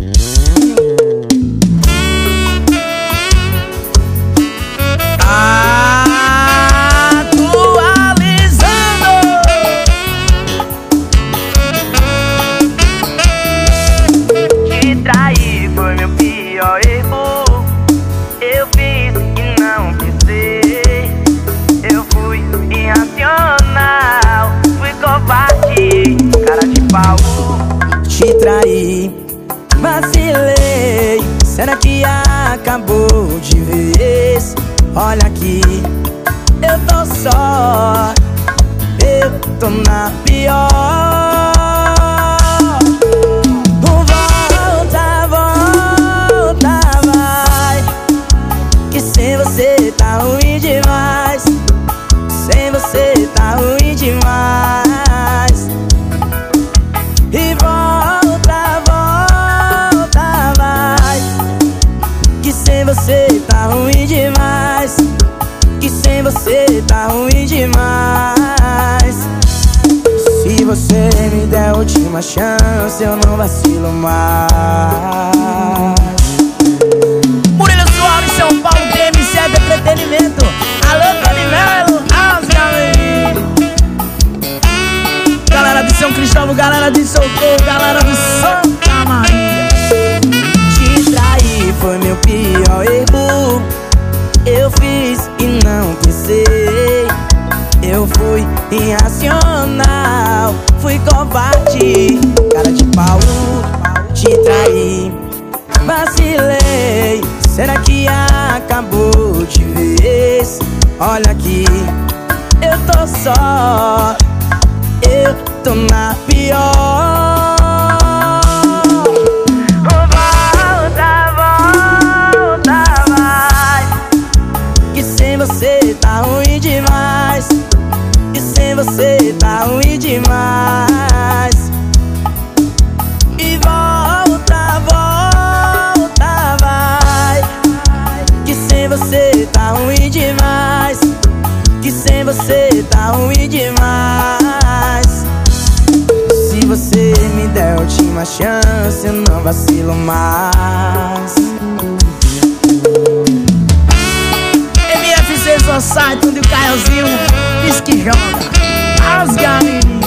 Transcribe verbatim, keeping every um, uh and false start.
Te traí, vacilei. Será que acabou de vez? Olha aqui, eu tô só, eu tô na pior. Volta, volta, vai, que sem você tá ruim demais. Sem você tá ruim demais. E volta, volta, vai, que sem você tá ruim demais. Que sem você tá ruim demais. Se você me der a última chance, eu não vacilo mais. Murilo Soares, São Paulo, T M C é de entretenimento. Alô, Tony Melo, galera de São Cristóvão, galera de Socorro, galera de Santa Maria. Te trair foi meu pior erro. Eu fiz e não pensei. Eu fui irracional, fui covarde, cara de pau. Te traí, vacilei. Será que acabou de vez? Olha aqui, eu tô só, eu tô na pior. Volta, volta, vai, que sem você tá ruim demais. Que sem você tá ruim demais. E volta, volta, vai, que sem você tá ruim demais. Que sem você tá ruim demais. Se você me der a última chance, eu não vacilo mais. M F C Society, onde o Caiozinho diz que joga. As galinhas.